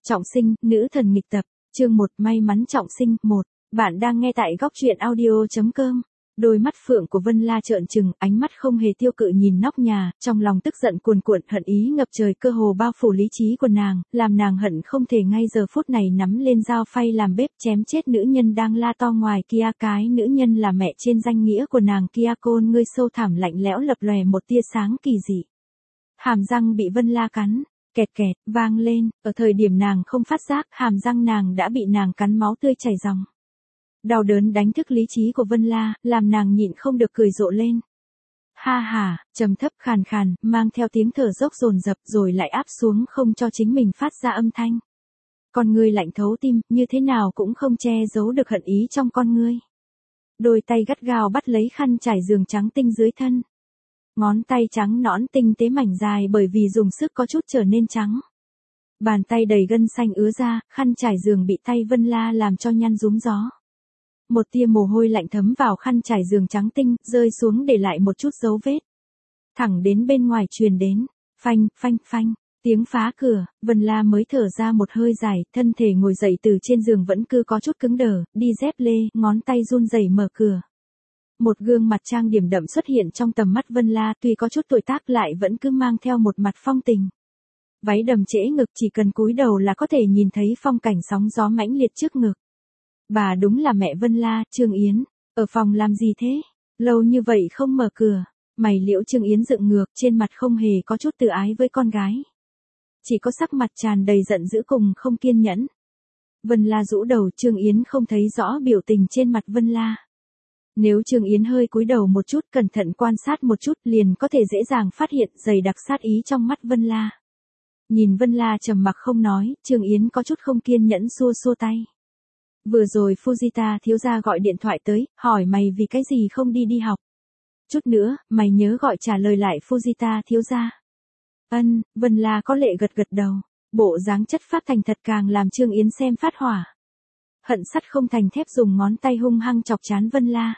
Trọng sinh, nữ thần nghịch tập, chương 1, may mắn trọng sinh, 1. Bạn đang nghe tại góc truyện audio.com. Đôi mắt phượng của Vân La trợn trừng, ánh mắt không hề tiêu cự nhìn nóc nhà, trong lòng tức giận cuồn cuộn, hận ý ngập trời cơ hồ bao phủ lý trí của nàng, làm nàng hận không thể ngay giờ phút này nắm lên dao phay làm bếp chém chết nữ nhân đang la to ngoài kia. Cái nữ nhân là mẹ trên danh nghĩa của nàng kia, côn ngươi sâu thẳm lạnh lẽo lập lòe một tia sáng kỳ dị. Hàm răng bị Vân La cắn, kẹt kẹt, vang lên, ở thời điểm nàng không phát giác, hàm răng nàng đã bị nàng cắn máu tươi chảy ròng. Đau đớn đánh thức lý trí của Vân La, làm nàng nhịn không được cười rộ lên. Ha ha, trầm thấp khàn khàn, mang theo tiếng thở dốc dồn dập rồi lại áp xuống không cho chính mình phát ra âm thanh. Con ngươi lạnh thấu tim, như thế nào cũng không che giấu được hận ý trong con ngươi. Đôi tay gắt gao bắt lấy khăn trải giường trắng tinh dưới thân. Ngón tay trắng nõn tinh tế mảnh dài bởi vì dùng sức có chút trở nên trắng. Bàn tay đầy gân xanh ứa ra, khăn trải giường bị tay Vân La làm cho nhăn rúm gió. Một tia mồ hôi lạnh thấm vào khăn trải giường trắng tinh, rơi xuống để lại một chút dấu vết. Thẳng đến bên ngoài truyền đến, phanh, phanh, phanh, tiếng phá cửa, Vân La mới thở ra một hơi dài, thân thể ngồi dậy từ trên giường vẫn cứ có chút cứng đờ, đi dép lê, ngón tay run rẩy mở cửa. Một gương mặt trang điểm đậm xuất hiện trong tầm mắt Vân La, tuy có chút tuổi tác lại vẫn cứ mang theo một mặt phong tình. Váy đầm trễ ngực, chỉ cần cúi đầu là có thể nhìn thấy phong cảnh sóng gió mãnh liệt trước ngực. Bà đúng là mẹ Vân La, Trương Yến, ở phòng làm gì thế? Lâu như vậy không mở cửa. Mày liễu Trương Yến dựng ngược, trên mặt không hề có chút tự ái với con gái. Chỉ có sắc mặt tràn đầy giận dữ cùng không kiên nhẫn. Vân La rũ đầu, Trương Yến không thấy rõ biểu tình trên mặt Vân La. Nếu Trương Yến hơi cúi đầu một chút, cẩn thận quan sát một chút, liền có thể dễ dàng phát hiện dày đặc sát ý trong mắt Vân La. Nhìn Vân La trầm mặc không nói, Trương Yến có chút không kiên nhẫn xua xua tay. Vừa rồi Fujita thiếu gia gọi điện thoại tới, hỏi mày vì cái gì không đi học. Chút nữa, mày nhớ gọi trả lời lại Fujita thiếu gia. Ân, Vân La có lệ gật gật đầu. Bộ dáng chất phác thành thật càng làm Trương Yến xem phát hỏa. Hận sắt không thành thép dùng ngón tay hung hăng chọc trán Vân La.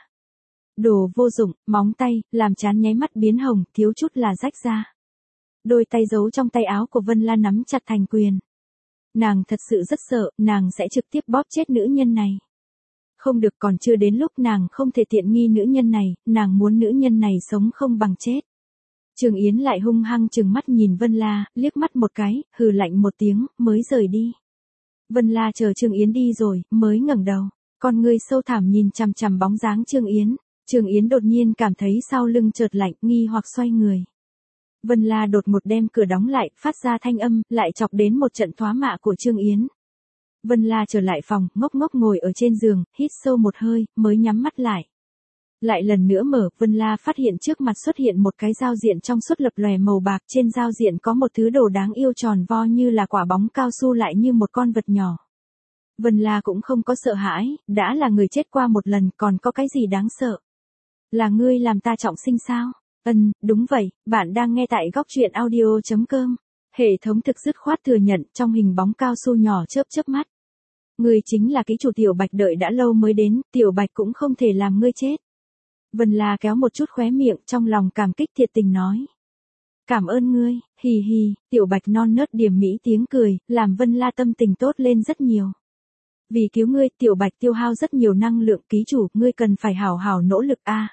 Đồ vô dụng, móng tay, làm trán nháy mắt biến hồng, thiếu chút là rách ra. Đôi tay giấu trong tay áo của Vân La nắm chặt thành quyền. Nàng thật sự rất sợ, nàng sẽ trực tiếp bóp chết nữ nhân này. Không được, còn chưa đến lúc nàng không thể tiện nghi nữ nhân này, nàng muốn nữ nhân này sống không bằng chết. Trương Yến lại hung hăng trừng mắt nhìn Vân La, liếc mắt một cái, hừ lạnh một tiếng, mới rời đi. Vân La chờ Trương Yến đi rồi, mới ngẩng đầu, con ngươi sâu thẳm nhìn chằm chằm bóng dáng Trương Yến. Trương Yến đột nhiên cảm thấy sau lưng chợt lạnh, nghi hoặc xoay người. Vân La đột ngột đem cửa đóng lại, phát ra thanh âm, lại chọc đến một trận thoá mạ của Trương Yến. Vân La trở lại phòng, ngốc ngốc ngồi ở trên giường, hít sâu một hơi, mới nhắm mắt lại. Lại lần nữa mở, Vân La phát hiện trước mặt xuất hiện một cái giao diện trong suốt lập lòe màu bạc, trên giao diện có một thứ đồ đáng yêu tròn vo như là quả bóng cao su lại như một con vật nhỏ. Vân La cũng không có sợ hãi, đã là người chết qua một lần, còn có cái gì đáng sợ? Là ngươi làm ta trọng sinh sao? Đúng vậy, bạn đang nghe tại góc truyện audio.com. Hệ thống thực dứt khoát thừa nhận, trong hình bóng cao su nhỏ chớp chớp mắt. Ngươi chính là ký chủ Tiểu Bạch đợi đã lâu mới đến, Tiểu Bạch cũng không thể làm ngươi chết. Vân La kéo một chút khóe miệng, trong lòng cảm kích thiệt tình nói. Cảm ơn ngươi, hì hì, Tiểu Bạch non nớt điềm mỹ tiếng cười, làm Vân La tâm tình tốt lên rất nhiều. Vì cứu ngươi, Tiểu Bạch tiêu hao rất nhiều năng lượng, ký chủ, ngươi cần phải hảo hảo nỗ lực a.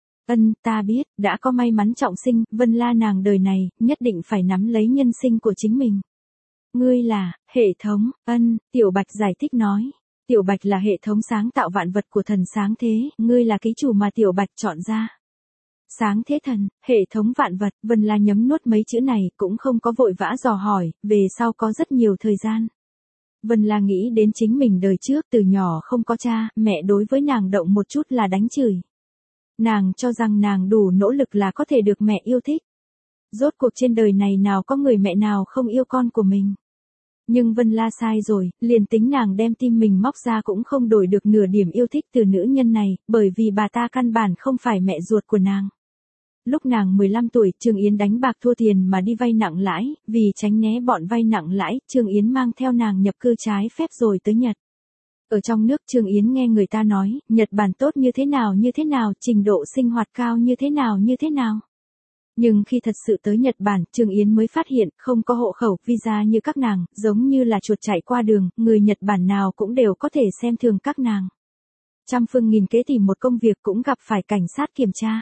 Ta biết, đã có may mắn trọng sinh, Vân La nàng đời này, nhất định phải nắm lấy nhân sinh của chính mình. Ngươi là, hệ thống, Tiểu Bạch giải thích nói. Tiểu Bạch là hệ thống sáng tạo vạn vật của thần sáng thế, ngươi là ký chủ mà Tiểu Bạch chọn ra. Sáng thế thần, hệ thống vạn vật, Vân La nhấm nuốt mấy chữ này, cũng không có vội vã dò hỏi, về sau có rất nhiều thời gian. Vân La nghĩ đến chính mình đời trước, từ nhỏ không có cha, mẹ đối với nàng động một chút là đánh chửi. Nàng cho rằng nàng đủ nỗ lực là có thể được mẹ yêu thích. Rốt cuộc trên đời này nào có người mẹ nào không yêu con của mình. Nhưng Vân La sai rồi, liền tính nàng đem tim mình móc ra cũng không đổi được nửa điểm yêu thích từ nữ nhân này, bởi vì bà ta căn bản không phải mẹ ruột của nàng. Lúc nàng 15 tuổi, Trương Yến đánh bạc thua tiền mà đi vay nặng lãi, vì tránh né bọn vay nặng lãi, Trương Yến mang theo nàng nhập cư trái phép rồi tới Nhật. Ở trong nước Trương Yến nghe người ta nói, Nhật Bản tốt như thế nào, trình độ sinh hoạt cao như thế nào. Nhưng khi thật sự tới Nhật Bản, Trương Yến mới phát hiện không có hộ khẩu visa như các nàng, giống như là chuột chạy qua đường, người Nhật Bản nào cũng đều có thể xem thường các nàng. Trăm phương nghìn kế tìm một công việc cũng gặp phải cảnh sát kiểm tra.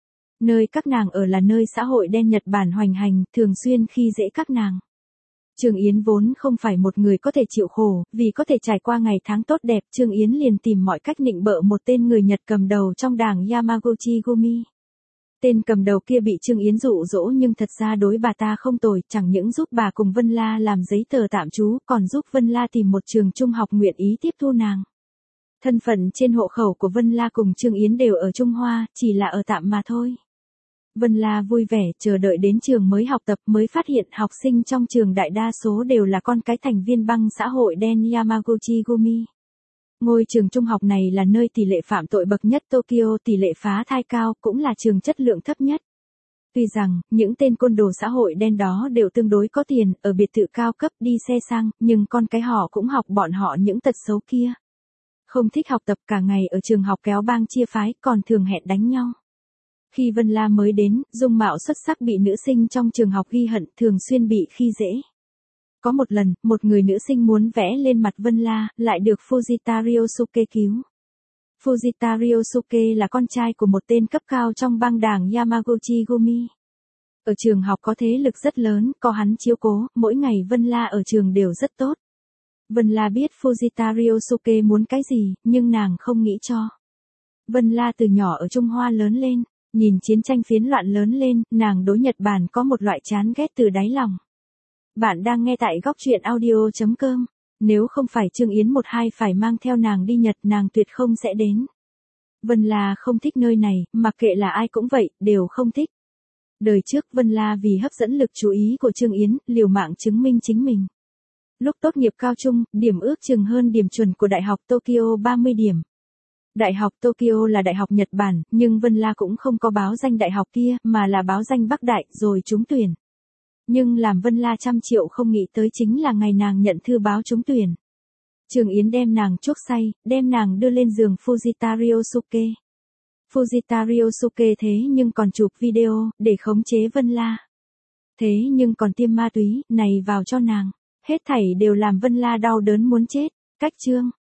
Nơi các nàng ở là nơi xã hội đen Nhật Bản hoành hành, thường xuyên khi dễ các nàng. Trương Yến vốn không phải một người có thể chịu khổ, vì có thể trải qua ngày tháng tốt đẹp, Trương Yến liền tìm mọi cách nịnh bợ một tên người Nhật cầm đầu trong đảng Yamaguchi Gumi. Tên cầm đầu kia bị Trương Yến dụ dỗ nhưng thật ra đối bà ta không tồi, chẳng những giúp bà cùng Vân La làm giấy tờ tạm trú, còn giúp Vân La tìm một trường trung học nguyện ý tiếp thu nàng. Thân phận trên hộ khẩu của Vân La cùng Trương Yến đều ở Trung Hoa, chỉ là ở tạm mà thôi. Vân La vui vẻ chờ đợi đến trường mới học tập mới phát hiện học sinh trong trường đại đa số đều là con cái thành viên băng xã hội đen Yamaguchi Gumi. Ngôi trường trung học này là nơi tỷ lệ phạm tội bậc nhất Tokyo, tỷ lệ phá thai cao, cũng là trường chất lượng thấp nhất. Tuy rằng, những tên côn đồ xã hội đen đó đều tương đối có tiền, ở biệt thự cao cấp đi xe sang, nhưng con cái họ cũng học bọn họ những tật xấu kia. Không thích học tập cả ngày ở trường học kéo bang chia phái, còn thường hẹn đánh nhau. Khi Vân La mới đến, dung mạo xuất sắc bị nữ sinh trong trường học ghi hận, thường xuyên bị khi dễ. Có một lần, một người nữ sinh muốn vẽ lên mặt Vân La, lại được Fujita Ryosuke cứu. Fujita Ryosuke là con trai của một tên cấp cao trong bang đảng Yamaguchi Gumi. Ở trường học có thế lực rất lớn, có hắn chiếu cố, mỗi ngày Vân La ở trường đều rất tốt. Vân La biết Fujita Ryosuke muốn cái gì, nhưng nàng không nghĩ cho. Vân La từ nhỏ ở Trung Hoa lớn lên, nhìn chiến tranh phiến loạn lớn lên, nàng đối Nhật Bản có một loại chán ghét từ đáy lòng. Bạn đang nghe tại góc truyện audio.com. Nếu không phải Trương Yến một hai phải mang theo nàng đi Nhật, nàng tuyệt không sẽ đến. Vân La không thích nơi này, mặc kệ là ai cũng vậy, đều không thích. Đời trước Vân La vì hấp dẫn lực chú ý của Trương Yến, liều mạng chứng minh chính mình. Lúc tốt nghiệp cao trung, điểm ước chừng hơn điểm chuẩn của Đại học Tokyo 30 điểm. Đại học Tokyo là đại học Nhật Bản, nhưng Vân La cũng không có báo danh đại học kia, mà là báo danh Bắc Đại, rồi trúng tuyển. Nhưng làm Vân La trăm triệu không nghĩ tới chính là ngày nàng nhận thư báo trúng tuyển. Trương Yến đem nàng chuốc say, đem nàng đưa lên giường Fujita Ryosuke. Fujita Ryosuke thế nhưng còn chụp video, để khống chế Vân La. Thế nhưng còn tiêm ma túy, này vào cho nàng. Hết thảy đều làm Vân La đau đớn muốn chết. Cách chương.